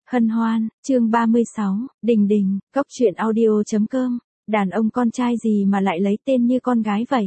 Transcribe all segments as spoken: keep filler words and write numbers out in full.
Hân hoan, chương ba mươi sáu, Đình Đình, Cốc truyện audio.com, đàn ông con trai gì mà lại lấy tên như con gái vậy?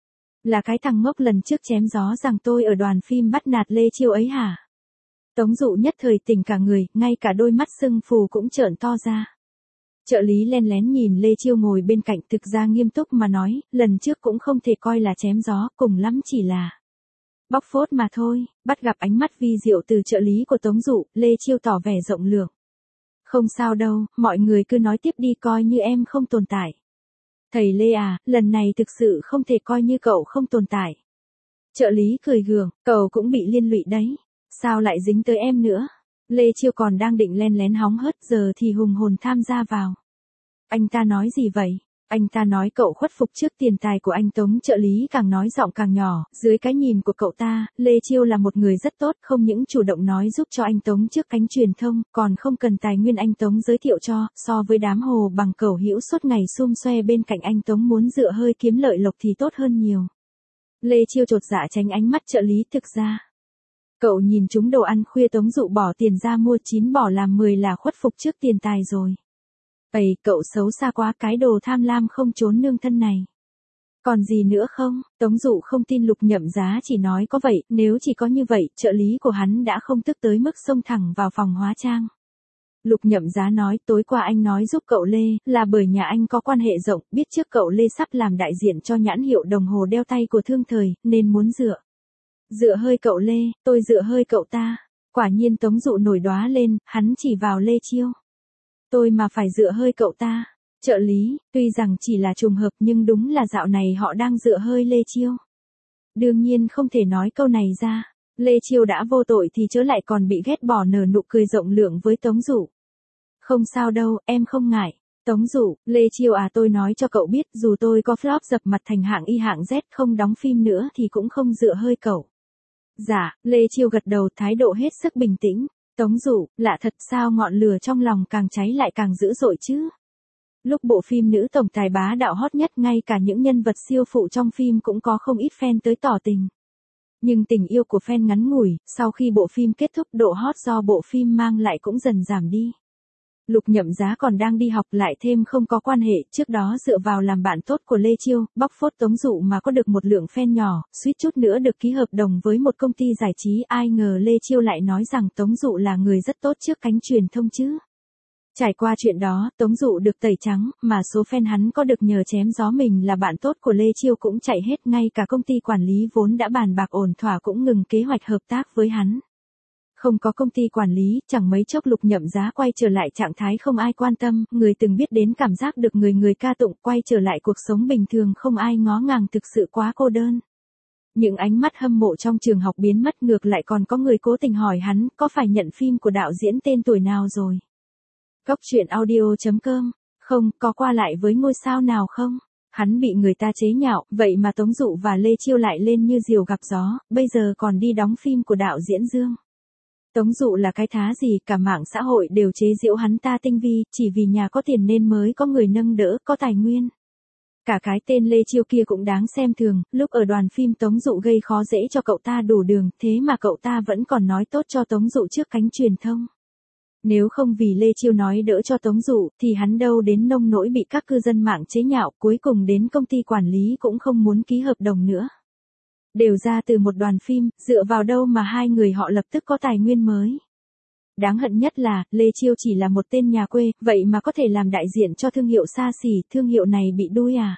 Là cái thằng ngốc lần trước chém gió rằng tôi ở đoàn phim bắt nạt Lê Chiêu ấy hả? Tống Dụ nhất thời tỉnh cả người, ngay cả đôi mắt sưng phù cũng trợn to ra. Trợ lý len lén nhìn Lê Chiêu ngồi bên cạnh, thực ra nghiêm túc mà nói, lần trước cũng không thể coi là chém gió, cùng lắm chỉ là bóc phốt mà thôi. Bắt gặp ánh mắt vi diệu từ trợ lý của Tống Dụ, Lê Chiêu tỏ vẻ rộng lượng. Không sao đâu, mọi người cứ nói tiếp đi, coi như em không tồn tại. Thầy Lê à, lần này thực sự không thể coi như cậu không tồn tại. Trợ lý cười gượng, cậu cũng bị liên lụy đấy. Sao lại dính tới em nữa? Lê Chiêu còn đang định len lén hóng hớt, giờ thì hùng hồn tham gia vào. Anh ta nói gì vậy? Anh ta nói cậu khuất phục trước tiền tài của anh Tống. Trợ lý càng nói giọng càng nhỏ, dưới cái nhìn của cậu ta, Lê Chiêu là một người rất tốt, không những chủ động nói giúp cho anh Tống trước cánh truyền thông, còn không cần tài nguyên anh Tống giới thiệu cho, so với đám hồ bằng cẩu hữu suốt ngày xum xoe bên cạnh anh Tống muốn dựa hơi kiếm lợi lộc thì tốt hơn nhiều. Lê Chiêu chột dạ tránh ánh mắt trợ lý. Thực ra, cậu nhìn chúng đồ ăn khuya Tống Dụ bỏ tiền ra mua chín bỏ làm mười là khuất phục trước tiền tài rồi. Ây, cậu xấu xa quá, cái đồ tham lam không trốn nương thân này. Còn gì nữa không? Tống Dụ không tin Lục Nhậm Giá chỉ nói có vậy, nếu chỉ có như vậy, trợ lý của hắn đã không tức tới mức xông thẳng vào phòng hóa trang. Lục Nhậm Giá nói, tối qua anh nói giúp cậu Lê, là bởi nhà anh có quan hệ rộng, biết trước cậu Lê sắp làm đại diện cho nhãn hiệu đồng hồ đeo tay của Thương Thời, nên muốn dựa. Dựa hơi cậu Lê, tôi dựa hơi cậu ta. Quả nhiên Tống Dụ nổi đoá lên, hắn chỉ vào Lê Chiêu. Tôi mà phải dựa hơi cậu ta. Trợ lý, tuy rằng chỉ là trùng hợp nhưng đúng là dạo này họ đang dựa hơi Lê Chiêu. Đương nhiên không thể nói câu này ra. Lê Chiêu đã vô tội thì chớ lại còn bị ghét bỏ, nở nụ cười rộng lượng với Tống Dụ. Không sao đâu, em không ngại. Tống Dụ, Lê Chiêu à, tôi nói cho cậu biết, dù tôi có flop dập mặt thành hạng Y hạng Z không đóng phim nữa thì cũng không dựa hơi cậu. Dạ, Lê Chiêu gật đầu, thái độ hết sức bình tĩnh. Tống Dụ, lạ thật, sao ngọn lửa trong lòng càng cháy lại càng dữ dội chứ? Lúc bộ phim nữ tổng tài bá đạo hot nhất, ngay cả những nhân vật siêu phụ trong phim cũng có không ít fan tới tỏ tình. Nhưng tình yêu của fan ngắn ngủi, sau khi bộ phim kết thúc độ hot do bộ phim mang lại cũng dần giảm đi. Lục Nhậm Giá còn đang đi học, lại thêm không có quan hệ, trước đó dựa vào làm bạn tốt của Lê Chiêu, bóc phốt Tống Dụ mà có được một lượng fan nhỏ, suýt chút nữa được ký hợp đồng với một công ty giải trí, ai ngờ Lê Chiêu lại nói rằng Tống Dụ là người rất tốt trước cánh truyền thông chứ. Trải qua chuyện đó, Tống Dụ được tẩy trắng, mà số fan hắn có được nhờ chém gió mình là bạn tốt của Lê Chiêu cũng chạy hết, ngay cả công ty quản lý vốn đã bàn bạc ổn thỏa cũng ngừng kế hoạch hợp tác với hắn. Không có công ty quản lý, chẳng mấy chốc Lục Nhậm Giá quay trở lại trạng thái không ai quan tâm, người từng biết đến cảm giác được người người ca tụng, quay trở lại cuộc sống bình thường không ai ngó ngàng, thực sự quá cô đơn. Những ánh mắt hâm mộ trong trường học biến mất, ngược lại còn có người cố tình hỏi hắn, có phải nhận phim của đạo diễn tên tuổi nào rồi? Cốc truyện audio.com, không, có qua lại với ngôi sao nào không? Hắn bị người ta chế nhạo, vậy mà Tống Dụ và Lê Chiêu lại lên như diều gặp gió, bây giờ còn đi đóng phim của đạo diễn Dương. Tống Dụ là cái thá gì, cả mạng xã hội đều chế giễu hắn ta tinh vi, chỉ vì nhà có tiền nên mới có người nâng đỡ, có tài nguyên. Cả cái tên Lê Chiêu kia cũng đáng xem thường, lúc ở đoàn phim Tống Dụ gây khó dễ cho cậu ta đủ đường, thế mà cậu ta vẫn còn nói tốt cho Tống Dụ trước cánh truyền thông. Nếu không vì Lê Chiêu nói đỡ cho Tống Dụ, thì hắn đâu đến nông nỗi bị các cư dân mạng chế nhạo, cuối cùng đến công ty quản lý cũng không muốn ký hợp đồng nữa. Đều ra từ một đoàn phim, dựa vào đâu mà hai người họ lập tức có tài nguyên mới. Đáng hận nhất là, Lê Chiêu chỉ là một tên nhà quê, vậy mà có thể làm đại diện cho thương hiệu xa xỉ, thương hiệu này bị đuôi à?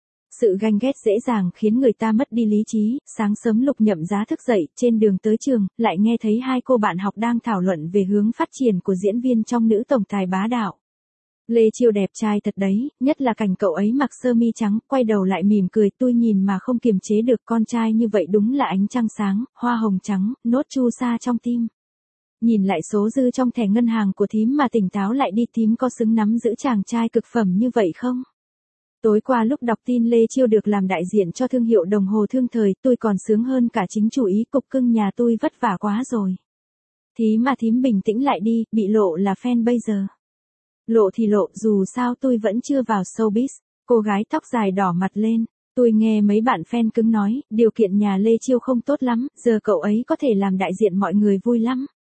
Sự ganh ghét dễ dàng khiến người ta mất đi lý trí. Sáng sớm Lục Nhậm Giá thức dậy, trên đường tới trường, lại nghe thấy hai cô bạn học đang thảo luận về hướng phát triển của diễn viên trong nữ tổng tài bá đạo. Lê Chiêu đẹp trai thật đấy, nhất là cảnh cậu ấy mặc sơ mi trắng, quay đầu lại mỉm cười, tôi nhìn mà không kiềm chế được, con trai như vậy đúng là ánh trăng sáng, hoa hồng trắng, nốt chu sa trong tim. Nhìn lại số dư trong thẻ ngân hàng của thím mà tỉnh táo lại đi, thím có xứng nắm giữ chàng trai cực phẩm như vậy không? Tối qua lúc đọc tin Lê Chiêu được làm đại diện cho thương hiệu đồng hồ Thương Thời, tôi còn sướng hơn cả chính chủ ý, cục cưng nhà tôi vất vả quá rồi. Thím mà thím bình tĩnh lại đi, bị lộ là fan bây giờ. Lộ thì lộ, dù sao tôi vẫn chưa vào showbiz. Cô gái tóc dài đỏ mặt lên. Tôi nghe mấy bạn fan cứng nói, điều kiện nhà Lê Chiêu không tốt lắm, giờ cậu ấy có thể làm đại diện mọi người vui lắm.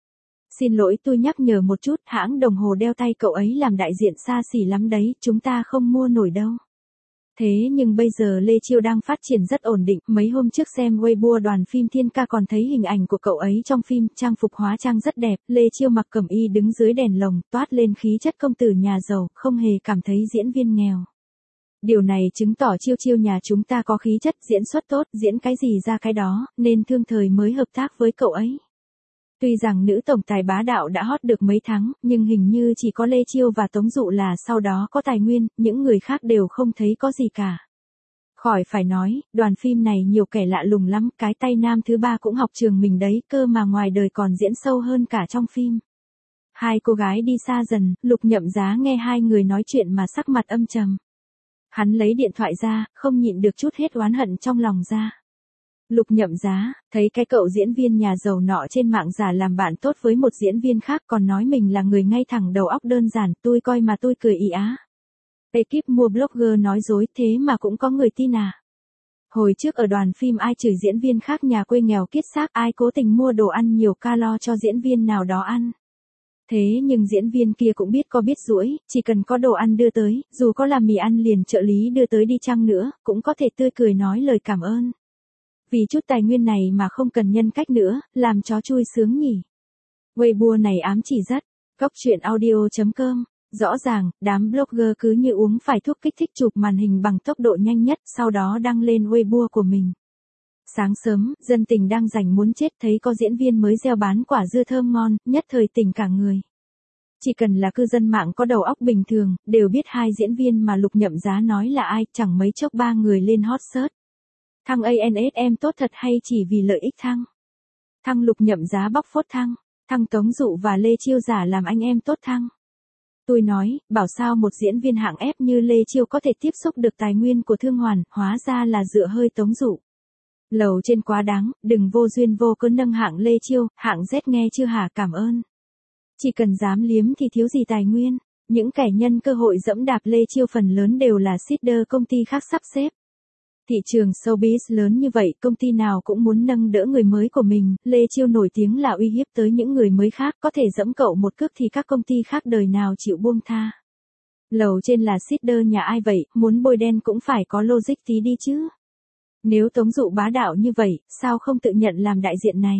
Xin lỗi tôi nhắc nhở một chút, hãng đồng hồ đeo tay cậu ấy làm đại diện xa xỉ lắm đấy, chúng ta không mua nổi đâu. Thế nhưng bây giờ Lê Chiêu đang phát triển rất ổn định, mấy hôm trước xem Weibo đoàn phim Thiên Ca còn thấy hình ảnh của cậu ấy trong phim, trang phục hóa trang rất đẹp, Lê Chiêu mặc cẩm y đứng dưới đèn lồng, toát lên khí chất công tử nhà giàu, không hề cảm thấy diễn viên nghèo. Điều này chứng tỏ Chiêu Chiêu nhà chúng ta có khí chất, diễn xuất tốt, diễn cái gì ra cái đó, nên thương thời mới hợp tác với cậu ấy. Tuy rằng nữ tổng tài bá đạo đã hot được mấy tháng, nhưng hình như chỉ có Lê Chiêu và Tống Dụ là sau đó có tài nguyên, những người khác đều không thấy có gì cả. Khỏi phải nói, đoàn phim này nhiều kẻ lạ lùng lắm, cái tay nam thứ ba cũng học trường mình đấy, cơ mà ngoài đời còn diễn sâu hơn cả trong phim. Hai cô gái đi xa dần, Lục Nhậm Giá nghe hai người nói chuyện mà sắc mặt âm trầm. Hắn lấy điện thoại ra, không nhịn được chút hết oán hận trong lòng ra. Lục Nhậm Giá, thấy cái cậu diễn viên nhà giàu nọ trên mạng giả làm bạn tốt với một diễn viên khác còn nói mình là người ngay thẳng đầu óc đơn giản, tôi coi mà tôi cười ì á. Ekip mua blogger nói dối thế mà cũng có người tin à. Hồi trước ở đoàn phim ai chửi diễn viên khác nhà quê nghèo kiết xác, ai cố tình mua đồ ăn nhiều calo cho diễn viên nào đó ăn. Thế nhưng diễn viên kia cũng biết có biết rũi, chỉ cần có đồ ăn đưa tới, dù có là mì ăn liền trợ lý đưa tới đi chăng nữa, cũng có thể tươi cười nói lời cảm ơn. Vì chút tài nguyên này mà không cần nhân cách nữa, làm chó chui sướng nhỉ. Weibo này ám chỉ rất. Cóc truyện audio chấm com. Rõ ràng, đám blogger cứ như uống phải thuốc kích thích chụp màn hình bằng tốc độ nhanh nhất, sau đó đăng lên Weibo của mình. Sáng sớm, dân tình đang rảnh muốn chết thấy có diễn viên mới gieo bán quả dưa thơm ngon, nhất thời tỉnh cả người. Chỉ cần là cư dân mạng có đầu óc bình thường, đều biết hai diễn viên mà Lục Nhậm Giá nói là ai, chẳng mấy chốc ba người lên hot search. Thăng a en ét em tốt thật hay chỉ vì lợi ích thăng? Thăng Lục Nhậm Giá bóc phốt thăng, thăng Tống Dụ và Lê Chiêu giả làm anh em tốt thăng. Tôi nói, bảo sao một diễn viên hạng ép như Lê Chiêu có thể tiếp xúc được tài nguyên của Thương Hoàn, hóa ra là dựa hơi Tống Dụ. Lầu trên quá đáng, đừng vô duyên vô cớ nâng hạng Lê Chiêu, hạng Z nghe chưa hả, cảm ơn. Chỉ cần dám liếm thì thiếu gì tài nguyên, những kẻ nhân cơ hội dẫm đạp Lê Chiêu phần lớn đều là seeder công ty khác sắp xếp. Thị trường showbiz lớn như vậy, công ty nào cũng muốn nâng đỡ người mới của mình, Lê Chiêu nổi tiếng là uy hiếp tới những người mới khác, có thể dẫm cậu một cước thì các công ty khác đời nào chịu buông tha. Lầu trên là seeder nhà ai vậy, muốn bôi đen cũng phải có logic tí đi chứ. Nếu Tống Dụ bá đạo như vậy, sao không tự nhận làm đại diện này?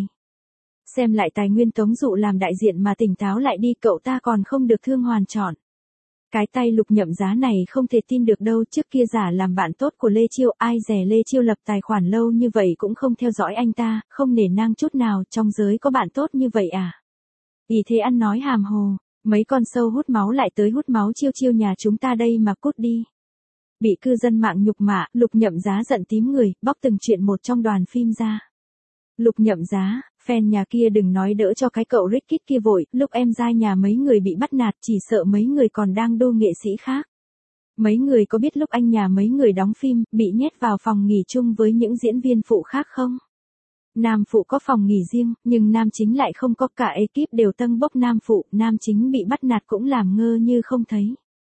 Xem lại tài nguyên Tống Dụ làm đại diện mà tỉnh táo lại đi, cậu ta còn không được Thương Hoàn chọn. Cái tay Lục Nhậm Giá này không thể tin được đâu, trước kia giả làm bạn tốt của Lê Chiêu, ai dè Lê Chiêu lập tài khoản lâu như vậy cũng không theo dõi anh ta, không nể nang chút nào, trong giới có bạn tốt như vậy à? Ý thế ăn nói hàm hồ, mấy con sâu hút máu lại tới hút máu Chiêu Chiêu nhà chúng ta đây mà cút đi. Bị cư dân mạng nhục mạ, Lục Nhậm Giá giận tím người, bóc từng chuyện một trong đoàn phim ra. Lục Nhậm Giá, fan nhà kia đừng nói đỡ cho cái cậu Rickit kia vội, lúc em giai nhà mấy người bị bắt nạt chỉ sợ mấy người còn đang đô nghệ sĩ khác. Mấy người có biết lúc anh nhà mấy người đóng phim, bị nhét vào phòng nghỉ chung với những diễn viên phụ khác không? Nam phụ có phòng nghỉ riêng, nhưng nam chính lại không có, cả ekip đều tâng bốc nam phụ, nam chính bị bắt nạt cũng làm ngơ như không thấy.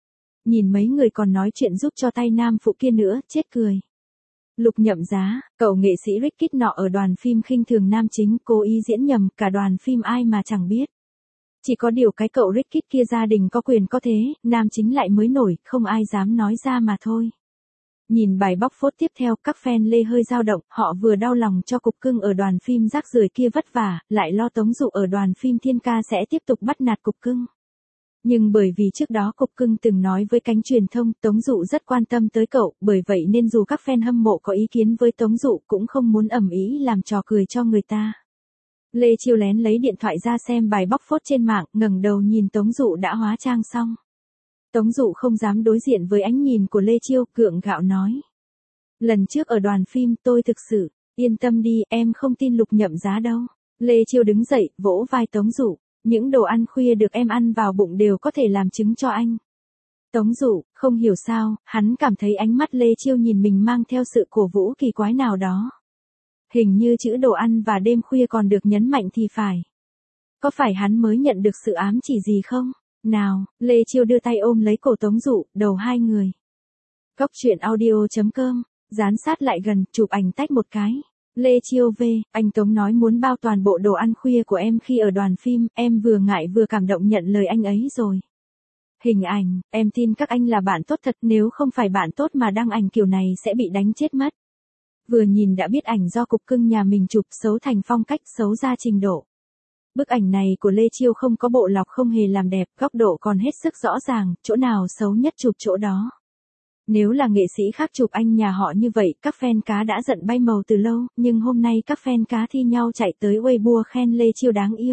Nhìn mấy người còn nói chuyện giúp cho tay nam phụ kia nữa, chết cười. Lục Nhậm Giá, cậu nghệ sĩ Rickit nọ ở đoàn phim khinh thường nam chính, cố ý diễn nhầm, cả đoàn phim ai mà chẳng biết. Chỉ có điều cái cậu Rickit kia gia đình có quyền có thế, nam chính lại mới nổi, không ai dám nói ra mà thôi. Nhìn bài bóc phốt tiếp theo, các fan Lê hơi dao động, họ vừa đau lòng cho cục cưng ở đoàn phim rác rưởi kia vất vả, lại lo Tống Dụ ở đoàn phim Thiên Ca sẽ tiếp tục bắt nạt cục cưng. Nhưng bởi vì trước đó cục cưng từng nói với cánh truyền thông, Tống Dụ rất quan tâm tới cậu, bởi vậy nên dù các fan hâm mộ có ý kiến với Tống Dụ cũng không muốn ầm ĩ làm trò cười cho người ta. Lê Chiêu lén lấy điện thoại ra xem bài bóc phốt trên mạng, ngẩng đầu nhìn Tống Dụ đã hóa trang xong. Tống Dụ không dám đối diện với ánh nhìn của Lê Chiêu, gượng gạo nói. Lần trước ở đoàn phim tôi thực sự, yên tâm đi, em không tin Lục Nhậm Giá đâu. Lê Chiêu đứng dậy, vỗ vai Tống Dụ. Những đồ ăn khuya được em ăn vào bụng đều có thể làm chứng cho anh. Tống Dụ, không hiểu sao, hắn cảm thấy ánh mắt Lê Chiêu nhìn mình mang theo sự cổ vũ kỳ quái nào đó. Hình như chữ đồ ăn và đêm khuya còn được nhấn mạnh thì phải. Có phải hắn mới nhận được sự ám chỉ gì không? Nào, Lê Chiêu đưa tay ôm lấy cổ Tống Dụ, đầu hai người. Cóc truyện audio chấm com, dán sát lại gần, chụp ảnh tách một cái. Lê Chiêu V, anh Tống nói muốn bao toàn bộ đồ ăn khuya của em khi ở đoàn phim, em vừa ngại vừa cảm động nhận lời anh ấy rồi. Hình ảnh, em tin các anh là bạn tốt thật, nếu không phải bạn tốt mà đăng ảnh kiểu này sẽ bị đánh chết mất. Vừa nhìn đã biết ảnh do cục cưng nhà mình chụp, xấu thành phong cách, xấu ra trình độ. Bức ảnh này của Lê Chiêu không có bộ lọc, không hề làm đẹp, góc độ còn hết sức rõ ràng, chỗ nào xấu nhất chụp chỗ đó. Nếu là nghệ sĩ khác chụp anh nhà họ như vậy, các fan cá đã giận bay màu từ lâu, nhưng hôm nay các fan cá thi nhau chạy tới Weibo khen Lê Chiêu đáng yêu.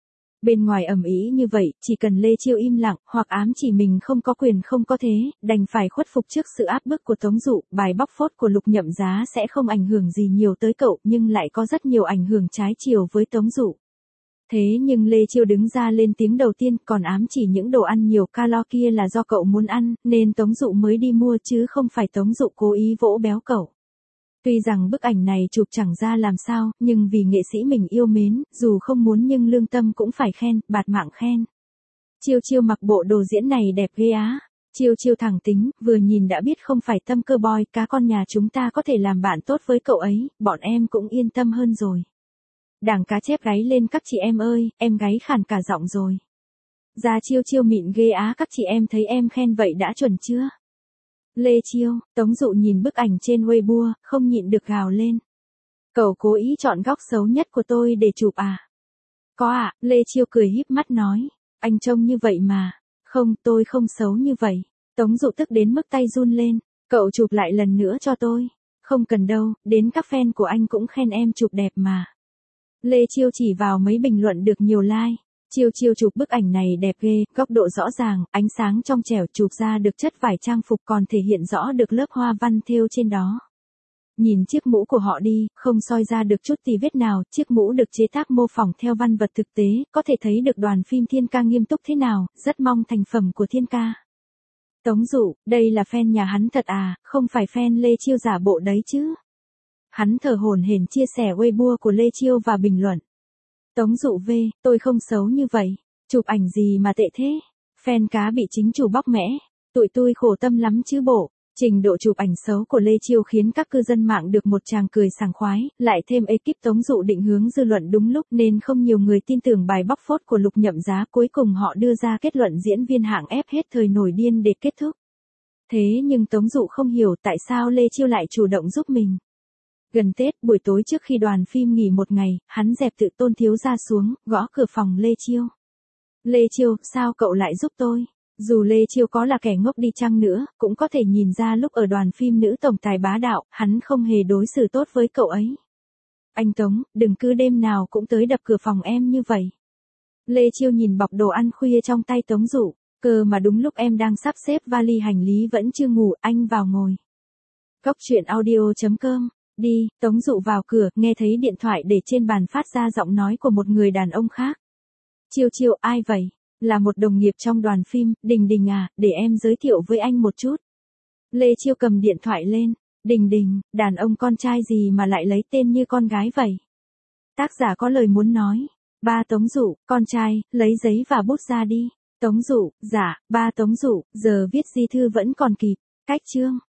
Bên ngoài ầm ĩ như vậy, chỉ cần Lê Chiêu im lặng, hoặc ám chỉ mình không có quyền không có thế, đành phải khuất phục trước sự áp bức của Tống Dụ, bài bóc phốt của Lục Nhậm Giá sẽ không ảnh hưởng gì nhiều tới cậu, nhưng lại có rất nhiều ảnh hưởng trái chiều với Tống Dụ. Thế nhưng Lê Chiêu đứng ra lên tiếng đầu tiên, còn ám chỉ những đồ ăn nhiều calo kia là do cậu muốn ăn, nên Tống Dụ mới đi mua chứ không phải Tống Dụ cố ý vỗ béo cậu. Tuy rằng bức ảnh này chụp chẳng ra làm sao, nhưng vì nghệ sĩ mình yêu mến, dù không muốn nhưng lương tâm cũng phải khen, bạt mạng khen. Chiêu Chiêu mặc bộ đồ diễn này đẹp ghê á. Chiêu Chiêu thẳng tính, vừa nhìn đã biết không phải tâm cơ boy, cá con nhà chúng ta có thể làm bạn tốt với cậu ấy, bọn em cũng yên tâm hơn rồi. Đảng cá chép gáy lên các chị em ơi, em gáy khàn cả giọng rồi. Da Chiêu Chiêu mịn ghê á, các chị em thấy em khen vậy đã chuẩn chưa? Lê Chiêu, Tống Dụ nhìn bức ảnh trên Weibo, không nhịn được gào lên. Cậu cố ý chọn góc xấu nhất của tôi để chụp à? Có ạ, à, Lê Chiêu cười híp mắt nói. Anh trông như vậy mà. Không, tôi không xấu như vậy. Tống Dụ tức đến mức tay run lên. Cậu chụp lại lần nữa cho tôi. Không cần đâu, đến các fan của anh cũng khen em chụp đẹp mà. Lê Chiêu chỉ vào mấy bình luận được nhiều like. Chiêu Chiêu chụp bức ảnh này đẹp ghê, góc độ rõ ràng, ánh sáng trong trẻo, chụp ra được chất vải trang phục còn thể hiện rõ được lớp hoa văn thêu trên đó. Nhìn chiếc mũ của họ đi, không soi ra được chút tì vết nào, chiếc mũ được chế tác mô phỏng theo văn vật thực tế, có thể thấy được đoàn phim Thiên Ca nghiêm túc thế nào, rất mong thành phẩm của Thiên Ca. Tống Dụ, đây là fan nhà hắn thật à, không phải fan Lê Chiêu giả bộ đấy chứ. Hắn thở hổn hển chia sẻ Weibo của Lê Chiêu và bình luận. Tống Dụ V, tôi không xấu như vậy. Chụp ảnh gì mà tệ thế? Fan cá bị chính chủ bóc mẽ. Tụi tôi khổ tâm lắm chứ bộ. Trình độ chụp ảnh xấu của Lê Chiêu khiến các cư dân mạng được một tràng cười sảng khoái, lại thêm ekip Tống Dụ định hướng dư luận đúng lúc nên không nhiều người tin tưởng bài bóc phốt của Lục Nhậm Giá, cuối cùng họ đưa ra kết luận diễn viên hạng ép hết thời nổi điên để kết thúc. Thế nhưng Tống Dụ không hiểu tại sao Lê Chiêu lại chủ động giúp mình. Gần Tết, buổi tối trước khi đoàn phim nghỉ một ngày, hắn dẹp tự Tôn thiếu gia xuống, gõ cửa phòng Lê Chiêu. Lê Chiêu, sao cậu lại giúp tôi? Dù Lê Chiêu có là kẻ ngốc đi chăng nữa, cũng có thể nhìn ra lúc ở đoàn phim nữ tổng tài bá đạo, hắn không hề đối xử tốt với cậu ấy. Anh Tống, đừng cứ đêm nào cũng tới đập cửa phòng em như vậy. Lê Chiêu nhìn bọc đồ ăn khuya trong tay Tống Dụ, cơ mà đúng lúc em đang sắp xếp vali hành lý vẫn chưa ngủ, anh vào ngồi. Cốc truyện audio chấm com. Đi, Tống Dụ vào cửa, nghe thấy điện thoại để trên bàn phát ra giọng nói của một người đàn ông khác. Chiêu Chiêu, ai vậy? Là một đồng nghiệp trong đoàn phim, Đình Đình à, để em giới thiệu với anh một chút. Lê Chiêu cầm điện thoại lên. Đình Đình, đàn ông con trai gì mà lại lấy tên như con gái vậy? Tác giả có lời muốn nói. Ba Tống Dụ, con trai, lấy giấy và bút ra đi. Tống Dụ, dạ, ba Tống Dụ, giờ viết di thư vẫn còn kịp. Cách chương.